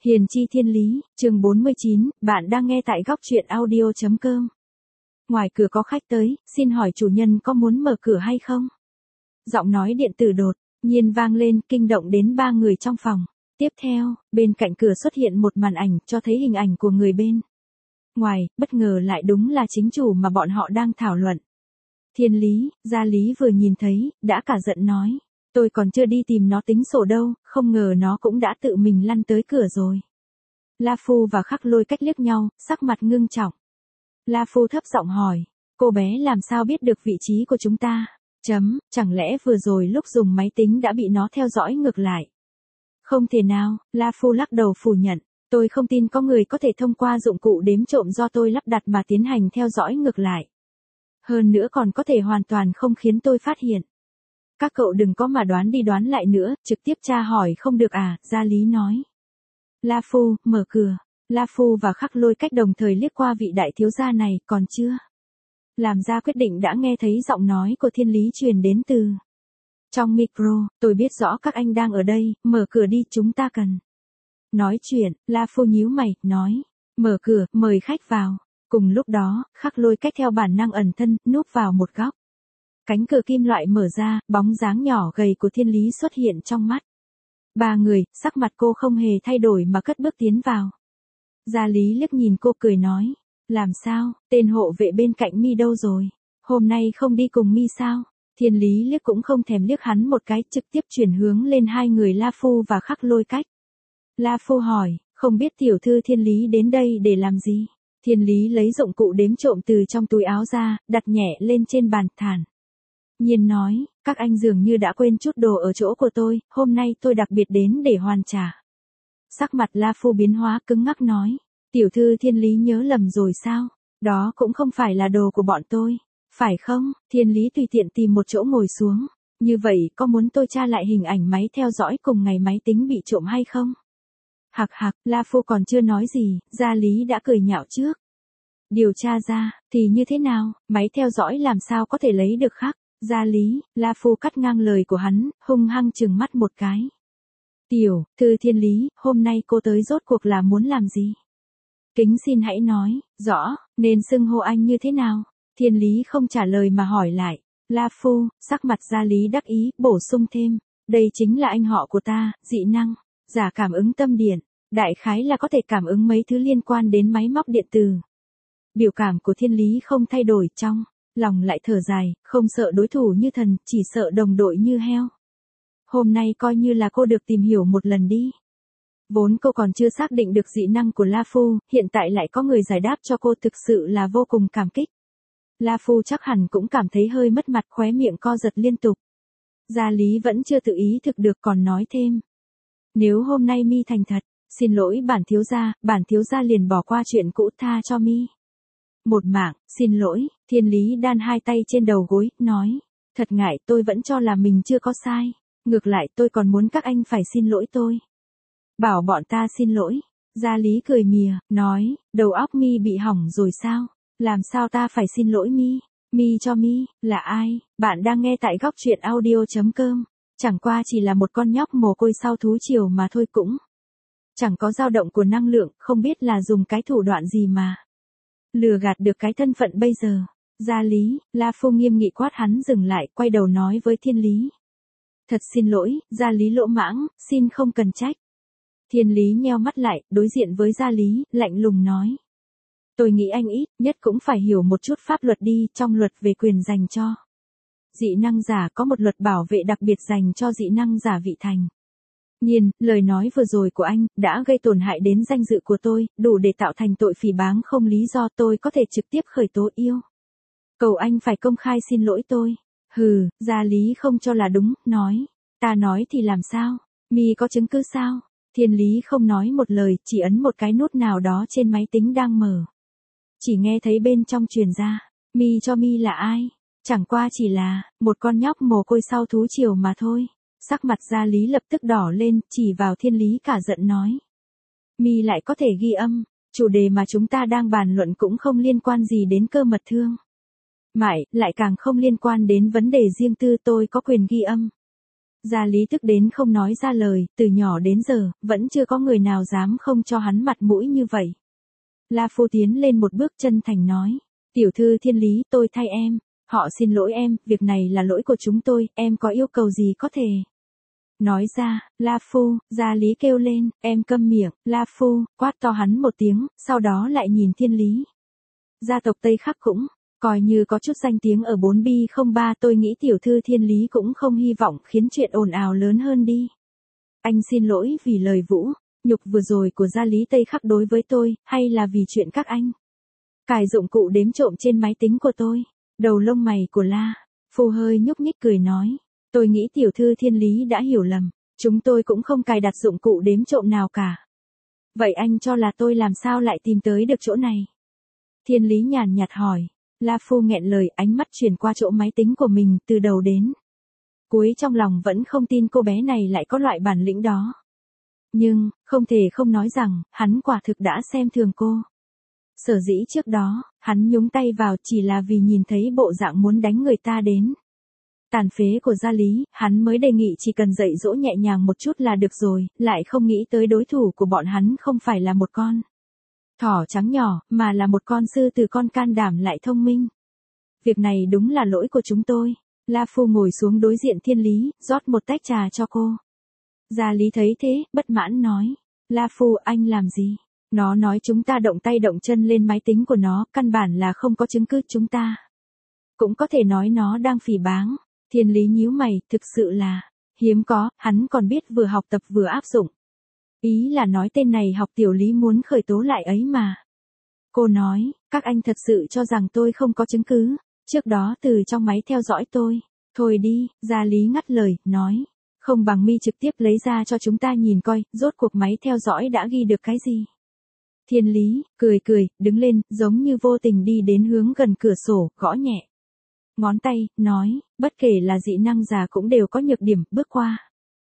Hiền chi thiên lý, chương 49, bạn đang nghe tại góc truyện audio.com. Ngoài cửa có khách tới, xin hỏi chủ nhân có muốn mở cửa hay không? Giọng nói điện tử đột nhiên vang lên, kinh động đến 3 người trong phòng. Tiếp theo, bên cạnh cửa xuất hiện một màn ảnh cho thấy hình ảnh của người bên ngoài, bất ngờ lại đúng là chính chủ mà bọn họ đang thảo luận. Thiên lý, Gia Lý vừa nhìn thấy, đã cả giận nói. Tôi còn chưa đi tìm nó tính sổ đâu, không ngờ nó cũng đã tự mình lăn tới cửa rồi. La Phu và Khắc Lôi cách liếc nhau, sắc mặt ngưng trọng. La Phu thấp giọng hỏi, cô bé làm sao biết được vị trí của chúng ta? Chẳng lẽ vừa rồi lúc dùng máy tính đã bị nó theo dõi ngược lại? Không thể nào, La Phu lắc đầu phủ nhận. Tôi không tin có người có thể thông qua dụng cụ đếm trộm do tôi lắp đặt mà tiến hành theo dõi ngược lại. Hơn nữa còn có thể hoàn toàn không khiến tôi phát hiện. Các cậu đừng có mà đoán đi đoán lại nữa, trực tiếp tra hỏi không được à, Gia Lý nói. La Phu, mở cửa. La Phu và Khắc Lôi cách đồng thời liếc qua vị đại thiếu gia này, còn chưa làm ra quyết định đã nghe thấy giọng nói của Thiên Lý truyền đến từ trong micro. Tôi biết rõ các anh đang ở đây, mở cửa đi, chúng ta cần nói chuyện. La Phu nhíu mày, nói, mở cửa, mời khách vào. Cùng lúc đó, Khắc Lôi cách theo bản năng ẩn thân, núp vào một góc. Cánh cửa kim loại mở ra, bóng dáng nhỏ gầy của Thiên Lý xuất hiện trong mắt. 3 người, sắc mặt cô không hề thay đổi mà cất bước tiến vào. Gia Lý liếc nhìn cô cười nói, làm sao, tên hộ vệ bên cạnh mi đâu rồi? Hôm nay không đi cùng mi sao? Thiên Lý liếc cũng không thèm liếc hắn một cái, trực tiếp chuyển hướng lên 2 người La Phu và Khắc Lôi cách. La Phu hỏi, không biết tiểu thư Thiên Lý đến đây để làm gì? Thiên Lý lấy dụng cụ đếm trộm từ trong túi áo ra, đặt nhẹ lên trên bàn, thản nhiên nói, các anh dường như đã quên chút đồ ở chỗ của tôi, hôm nay tôi đặc biệt đến để hoàn trả. Sắc mặt La Phu biến hóa, cứng ngắc nói, tiểu thư Thiên Lý nhớ lầm rồi sao? Đó cũng không phải là đồ của bọn tôi, phải không? Thiên Lý tùy tiện tìm một chỗ ngồi xuống, như vậy có muốn tôi tra lại hình ảnh máy theo dõi cùng ngày máy tính bị trộm hay không? Hạc hạc, La Phu còn chưa nói gì, Gia Lý đã cười nhạo trước. Điều tra ra, thì như thế nào, máy theo dõi làm sao có thể lấy được khác? Gia Lý, La Phu cắt ngang lời của hắn, hung hăng trừng mắt một cái. Tiểu thư Thiên Lý, hôm nay cô tới rốt cuộc là muốn làm gì? Kính xin hãy nói, rõ, nên xưng hô anh như thế nào? Thiên Lý không trả lời mà hỏi lại. La Phu, sắc mặt Gia Lý đắc ý, bổ sung thêm. Đây chính là anh họ của ta, dị năng, giả cảm ứng tâm điện. Đại khái là có thể cảm ứng mấy thứ liên quan đến máy móc điện tử. Biểu cảm của Thiên Lý không thay đổi, trong lòng lại thở dài, không sợ đối thủ như thần, chỉ sợ đồng đội như heo. Hôm nay coi như là cô được tìm hiểu một lần đi. Vốn cô còn chưa xác định được dị năng của La Phu, hiện tại lại có người giải đáp cho cô, thực sự là vô cùng cảm kích. La Phu chắc hẳn cũng cảm thấy hơi mất mặt, khóe miệng co giật liên tục. Gia Lý vẫn chưa tự ý thực được còn nói thêm. Nếu hôm nay mi thành thật, xin lỗi bản thiếu gia liền bỏ qua chuyện cũ, tha cho mi một mạng. Xin lỗi, Thiên Lý đan hai tay trên đầu gối, nói, thật ngại, tôi vẫn cho là mình chưa có sai. Ngược lại tôi còn muốn các anh phải xin lỗi tôi. Bảo bọn ta xin lỗi. Gia Lý cười mỉa, nói, đầu óc mi bị hỏng rồi sao? Làm sao ta phải xin lỗi mi? Mi cho mi, là ai? Bạn đang nghe tại góc truyện audio.com. Chẳng qua chỉ là một con nhóc mồ côi sau thú chiều mà thôi, cũng chẳng có dao động của năng lượng, không biết là dùng cái thủ đoạn gì mà lừa gạt được cái thân phận bây giờ. Gia Lý, La Phu nghiêm nghị quát hắn dừng lại, quay đầu nói với Thiên Lý. Thật xin lỗi, Gia Lý lỗ mãng, xin không cần trách. Thiên Lý nheo mắt lại, đối diện với Gia Lý, lạnh lùng nói. Tôi nghĩ anh ít nhất cũng phải hiểu một chút pháp luật đi, trong luật về quyền dành cho dị năng giả có một luật bảo vệ đặc biệt dành cho dị năng giả vị thành niên. Lời nói vừa rồi của anh đã gây tổn hại đến danh dự của tôi, đủ để tạo thành tội phỉ báng không lý do, tôi có thể trực tiếp khởi tố yêu cầu anh phải công khai xin lỗi tôi. Hừ, Gia Lý không cho là đúng, nói, ta nói thì làm sao? Mi có chứng cứ sao? Thiên Lý không nói một lời, chỉ ấn một cái nút nào đó trên máy tính đang mở. Chỉ nghe thấy bên trong truyền ra, mi cho mi là ai? Chẳng qua chỉ là một con nhóc mồ côi sau thú chiều mà thôi. Sắc mặt Gia Lý lập tức đỏ lên, chỉ vào Thiên Lý cả giận nói. Mi lại có thể ghi âm, chủ đề mà chúng ta đang bàn luận cũng không liên quan gì đến cơ mật thương mại, lại càng không liên quan đến vấn đề riêng tư, tôi có quyền ghi âm. Gia Lý tức đến không nói ra lời, từ nhỏ đến giờ, vẫn chưa có người nào dám không cho hắn mặt mũi như vậy. La Phu tiến lên một bước chân thành nói. Tiểu thư Thiên Lý, tôi thay em. Họ xin lỗi em, việc này là lỗi của chúng tôi, em có yêu cầu gì có thể. Nói ra, La Phu, Gia Lý kêu lên, em câm miệng, La Phu, quát to hắn một tiếng, sau đó lại nhìn Thiên Lý. Gia tộc Tây Khắc cũng, coi như có chút danh tiếng ở 4B03, tôi nghĩ tiểu thư Thiên Lý cũng không hy vọng khiến chuyện ồn ào lớn hơn đi. Anh xin lỗi vì lời vũ nhục vừa rồi của Gia Lý Tây Khắc đối với tôi, hay là vì chuyện các anh cài dụng cụ đếm trộm trên máy tính của tôi. Đầu lông mày của La Phu hơi nhúc nhích cười nói. Tôi nghĩ tiểu thư Thiên Lý đã hiểu lầm, chúng tôi cũng không cài đặt dụng cụ đếm trộm nào cả. Vậy anh cho là tôi làm sao lại tìm tới được chỗ này? Thiên Lý nhàn nhạt hỏi. La Phu nghẹn lời, ánh mắt chuyển qua chỗ máy tính của mình từ đầu đến cuối, trong lòng vẫn không tin cô bé này lại có loại bản lĩnh đó. Nhưng, không thể không nói rằng, hắn quả thực đã xem thường cô. Sở dĩ trước đó, hắn nhúng tay vào chỉ là vì nhìn thấy bộ dạng muốn đánh người ta đến tàn phế của Gia Lý, hắn mới đề nghị chỉ cần dạy dỗ nhẹ nhàng một chút là được rồi, lại không nghĩ tới đối thủ của bọn hắn không phải là một con thỏ trắng nhỏ, mà là một con sư tử con can đảm lại thông minh. Việc này đúng là lỗi của chúng tôi. La Phu ngồi xuống đối diện Thiên Lý, rót một tách trà cho cô. Gia Lý thấy thế, bất mãn nói. La Phu, anh làm gì? Nó nói chúng ta động tay động chân lên máy tính của nó, căn bản là không có chứng cứ, chúng ta cũng có thể nói nó đang phỉ báng. Thiên Lý nhíu mày, thực sự là hiếm có, hắn còn biết vừa học tập vừa áp dụng. Ý là nói tên này học tiểu Lý muốn khởi tố lại ấy mà. Cô nói, các anh thật sự cho rằng tôi không có chứng cứ, trước đó từ trong máy theo dõi tôi. Thôi đi, Gia Lý ngắt lời, nói, không bằng mi trực tiếp lấy ra cho chúng ta nhìn coi, rốt cuộc máy theo dõi đã ghi được cái gì. Thiên Lý, cười, đứng lên, giống như vô tình đi đến hướng gần cửa sổ, gõ nhẹ ngón tay, nói, bất kể là dị năng giả cũng đều có nhược điểm, bước qua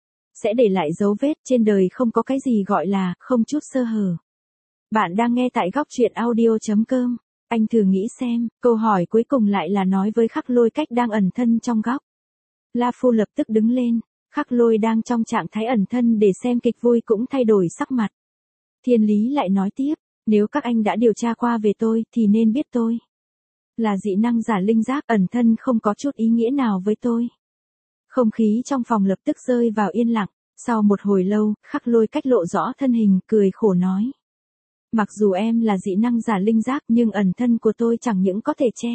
sẽ để lại dấu vết, trên đời không có cái gì gọi là không chút sơ hở. Bạn đang nghe tại góc truyện audio.com. Anh thử nghĩ xem, câu hỏi cuối cùng lại là nói với Khắc Lôi cách đang ẩn thân trong góc. La Phu lập tức đứng lên, Khắc Lôi đang trong trạng thái ẩn thân để xem kịch vui cũng thay đổi sắc mặt. Thiên Lý lại nói tiếp, nếu các anh đã điều tra qua về tôi thì nên biết tôi là dị năng giả linh giác, ẩn thân không có chút ý nghĩa nào với tôi. Không khí trong phòng lập tức rơi vào yên lặng, sau một hồi lâu, Khắc Lôi cách lộ rõ thân hình, cười khổ nói. Mặc dù em là dị năng giả linh giác nhưng ẩn thân của tôi chẳng những có thể che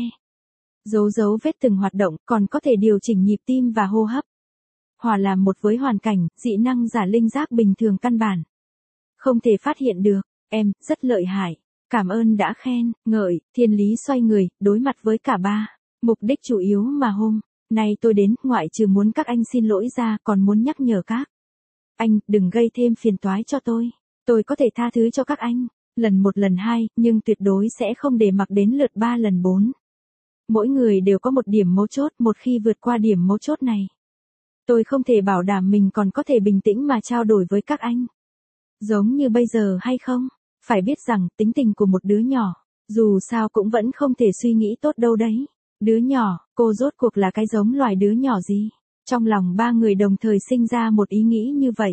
dấu vết từng hoạt động, còn có thể điều chỉnh nhịp tim và hô hấp. Hòa làm một với hoàn cảnh, dị năng giả linh giác bình thường căn bản không thể phát hiện được. Em, rất lợi hại. Cảm ơn đã khen, ngợi. Thiên Lý xoay người, đối mặt với cả ba. Mục đích chủ yếu mà hôm nay tôi đến, ngoại trừ muốn các anh xin lỗi ra, còn muốn nhắc nhở các anh, đừng gây thêm phiền toái cho tôi. Tôi có thể tha thứ cho các anh lần 1 lần 2, nhưng tuyệt đối sẽ không để mặc đến lượt 3 lần 4. Mỗi người đều có một điểm mấu chốt, một khi vượt qua điểm mấu chốt này, tôi không thể bảo đảm mình còn có thể bình tĩnh mà trao đổi với các anh. Giống như bây giờ hay không? Phải biết rằng, tính tình của một đứa nhỏ, dù sao cũng vẫn không thể suy nghĩ tốt đâu đấy. Đứa nhỏ, cô rốt cuộc là cái giống loài đứa nhỏ gì? Trong lòng ba người đồng thời sinh ra một ý nghĩ như vậy.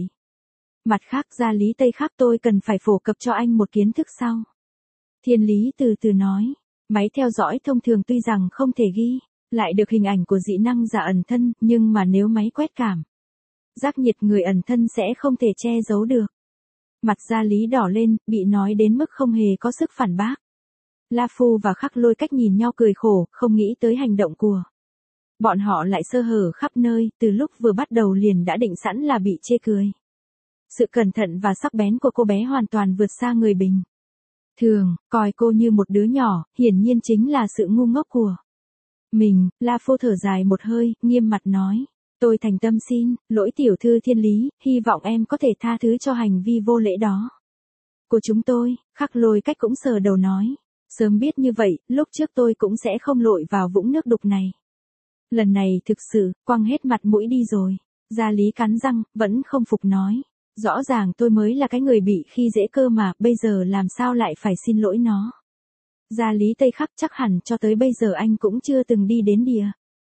Mặt khác, Gia Lý Tây Khắc, tôi cần phải phổ cập cho anh một kiến thức sau. Thiên Lý từ từ nói, máy theo dõi thông thường tuy rằng không thể ghi lại được hình ảnh của dị năng giả ẩn thân, nhưng mà nếu máy quét cảm giác nhiệt người ẩn thân sẽ không thể che giấu được. Mặt Gia Lý đỏ lên, bị nói đến mức không hề có sức phản bác. La Phu và Khắc Lôi cách nhìn nhau cười khổ, không nghĩ tới hành động của bọn họ lại sơ hở khắp nơi, từ lúc vừa bắt đầu liền đã định sẵn là bị chê cười. Sự cẩn thận và sắc bén của cô bé hoàn toàn vượt xa người bình thường, coi cô như một đứa nhỏ, hiển nhiên chính là sự ngu ngốc của mình. La Phu thở dài một hơi, nghiêm mặt nói. Tôi thành tâm xin lỗi tiểu thư Thiên Lý, hy vọng em có thể tha thứ cho hành vi vô lễ đó của chúng tôi. Khắc Lôi cách cũng sờ đầu nói. Sớm biết như vậy, lúc trước tôi cũng sẽ không lội vào vũng nước đục này. Lần này thực sự, quăng hết mặt mũi đi rồi. Gia Lý cắn răng, vẫn không phục nói. Rõ ràng tôi mới là cái người bị khi dễ cơ mà, bây giờ làm sao lại phải xin lỗi nó. Gia Lý Tây Khắc, chắc hẳn cho tới bây giờ anh cũng chưa từng đi đến địa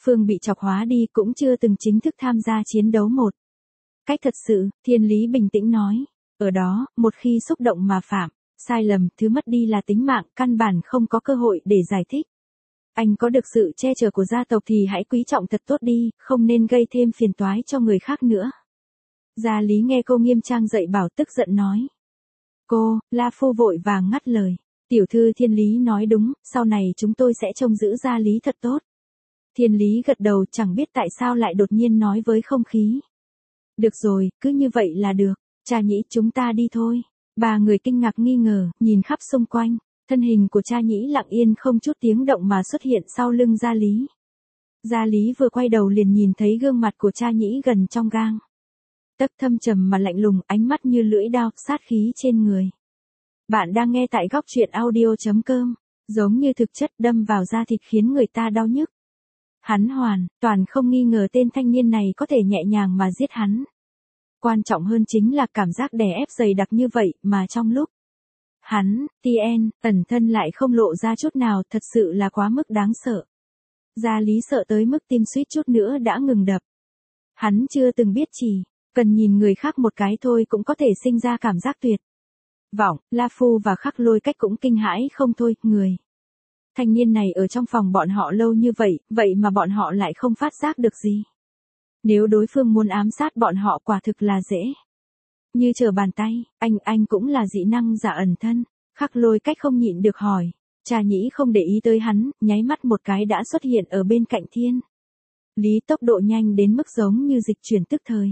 Phương bị chọc hóa đi cũng chưa từng chính thức tham gia chiến đấu một cách thật sự, Thiên Lý bình tĩnh nói. Ở đó, một khi xúc động mà phạm sai lầm, thứ mất đi là tính mạng, căn bản không có cơ hội để giải thích. Anh có được sự che chở của gia tộc thì hãy quý trọng thật tốt đi, không nên gây thêm phiền toái cho người khác nữa. Gia Lý nghe cô nghiêm trang dạy bảo tức giận nói. Cô, La Phu vội vàng ngắt lời. Tiểu thư Thiên Lý nói đúng, sau này chúng tôi sẽ trông giữ Gia Lý thật tốt. Thiên Lý gật đầu, chẳng biết tại sao lại đột nhiên nói với không khí. Được rồi, cứ như vậy là được. Cha Nhĩ, chúng ta đi thôi. Ba người kinh ngạc nghi ngờ, nhìn khắp xung quanh. Thân hình của Cha Nhĩ lặng yên không chút tiếng động mà xuất hiện sau lưng Gia Lý. Gia Lý vừa quay đầu liền nhìn thấy gương mặt của Cha Nhĩ gần trong gang tấc, thâm trầm mà lạnh lùng, ánh mắt như lưỡi dao, sát khí trên người. Bạn đang nghe tại góc truyện audio.com. Giống như thực chất đâm vào da thịt khiến người ta đau nhức. Hắn hoàn toàn không nghi ngờ tên thanh niên này có thể nhẹ nhàng mà giết hắn. Quan trọng hơn chính là cảm giác đè ép dày đặc như vậy mà trong lúc hắn, Tien, ẩn thân lại không lộ ra chút nào, thật sự là quá mức đáng sợ. Gia Lý sợ tới mức tim suýt chút nữa đã ngừng đập. Hắn chưa từng biết chỉ cần nhìn người khác một cái thôi cũng có thể sinh ra cảm giác tuyệt vọng. La Phu và Khắc Lôi Cách cũng kinh hãi không thôi, người thanh niên này ở trong phòng bọn họ lâu như vậy, vậy mà bọn họ lại không phát giác được gì. Nếu đối phương muốn ám sát bọn họ quả thực là dễ như trở bàn tay. Anh cũng là dị năng giả ẩn thân. Khắc Lôi Cách không nhịn được hỏi. Cha Nhĩ không để ý tới hắn, nháy mắt một cái đã xuất hiện ở bên cạnh Thiên Lý, tốc độ nhanh đến mức giống như dịch chuyển tức thời.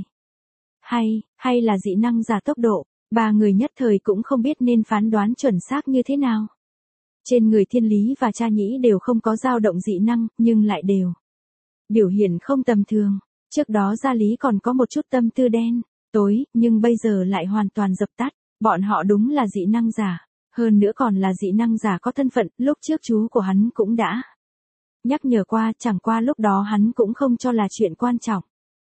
Hay là dị năng giả tốc độ. Ba người nhất thời cũng không biết nên phán đoán chuẩn xác như thế nào. Trên người Thiên Lý và Cha Nhĩ đều không có dao động dị năng, nhưng lại đều biểu hiện không tầm thường. Trước đó Gia Lý còn có một chút tâm tư đen tối, nhưng bây giờ lại hoàn toàn dập tắt. Bọn họ đúng là dị năng giả, hơn nữa còn là dị năng giả có thân phận. Lúc trước chú của hắn cũng đã nhắc nhở qua, chẳng qua lúc đó hắn cũng không cho là chuyện quan trọng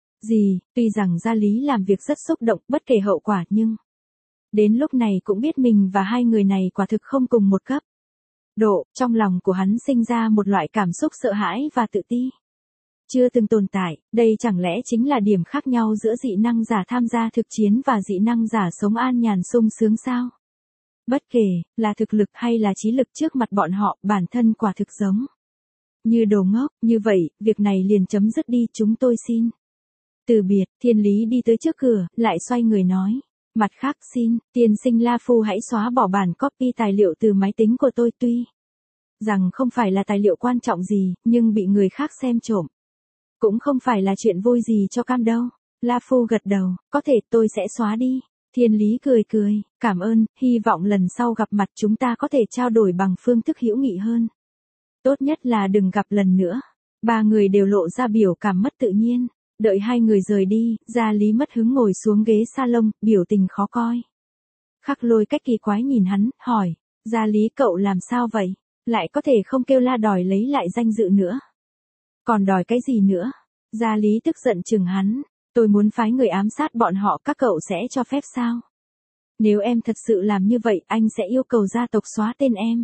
gì. Tuy rằng Gia Lý làm việc rất xúc động, bất kể hậu quả, nhưng đến lúc này cũng biết mình và hai người này quả thực không cùng một cấp độ. Trong lòng của hắn sinh ra một loại cảm xúc sợ hãi và tự ti chưa từng tồn tại. Đây chẳng lẽ chính là điểm khác nhau giữa dị năng giả tham gia thực chiến và dị năng giả sống an nhàn sung sướng sao? Bất kể là thực lực hay là trí lực, trước mặt bọn họ, bản thân quả thực giống như đồ ngốc. Như vậy, việc này liền chấm dứt đi, chúng tôi xin từ biệt. Thiên Lý đi tới trước cửa, lại xoay người nói. Mặt khác, xin tiên sinh La Phu hãy xóa bỏ bản copy tài liệu từ máy tính của tôi. Tuy rằng không phải là tài liệu quan trọng gì, nhưng bị người khác xem trộm cũng không phải là chuyện vui gì cho cam đâu. La Phu gật đầu. Có thể, tôi sẽ xóa đi. Thiên Lý cười cười. Cảm ơn, hy vọng lần sau gặp mặt chúng ta có thể trao đổi bằng phương thức hữu nghị hơn. Tốt nhất là đừng gặp lần nữa. Ba người đều lộ ra biểu cảm mất tự nhiên. Đợi hai người rời đi, Gia Lý mất hứng ngồi xuống ghế salon, biểu tình khó coi. Khắc Lôi Cách kỳ quái nhìn hắn, hỏi. Gia Lý, cậu làm sao vậy? Lại có thể không kêu la đòi lấy lại danh dự nữa. Còn đòi cái gì nữa? Gia Lý tức giận chừng hắn. Tôi muốn phái người ám sát bọn họ, các cậu sẽ cho phép sao? Nếu em thật sự làm như vậy, anh sẽ yêu cầu gia tộc xóa tên em.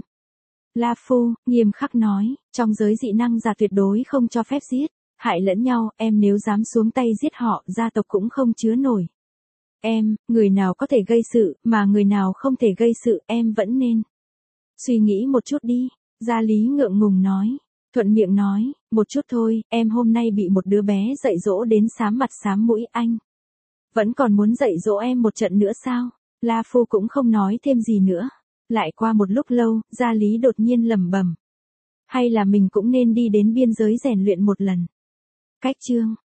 La Phu nghiêm khắc nói. Trong giới dị năng giả tuyệt đối không cho phép giết hại lẫn nhau. Em nếu dám xuống tay giết họ, gia tộc cũng không chứa nổi em. Người nào có thể gây sự, mà người nào không thể gây sự, em vẫn nên suy nghĩ một chút đi. Gia Lý ngượng ngùng nói. Thuận miệng nói. Một chút thôi, em hôm nay bị một đứa bé dạy dỗ đến xám mặt xám mũi, anh vẫn còn muốn dạy dỗ em một trận nữa sao? La Phu cũng không nói thêm gì nữa. Lại qua một lúc lâu, Gia Lý đột nhiên lẩm bẩm. Hay là mình cũng nên đi đến biên giới rèn luyện một lần. Cách chương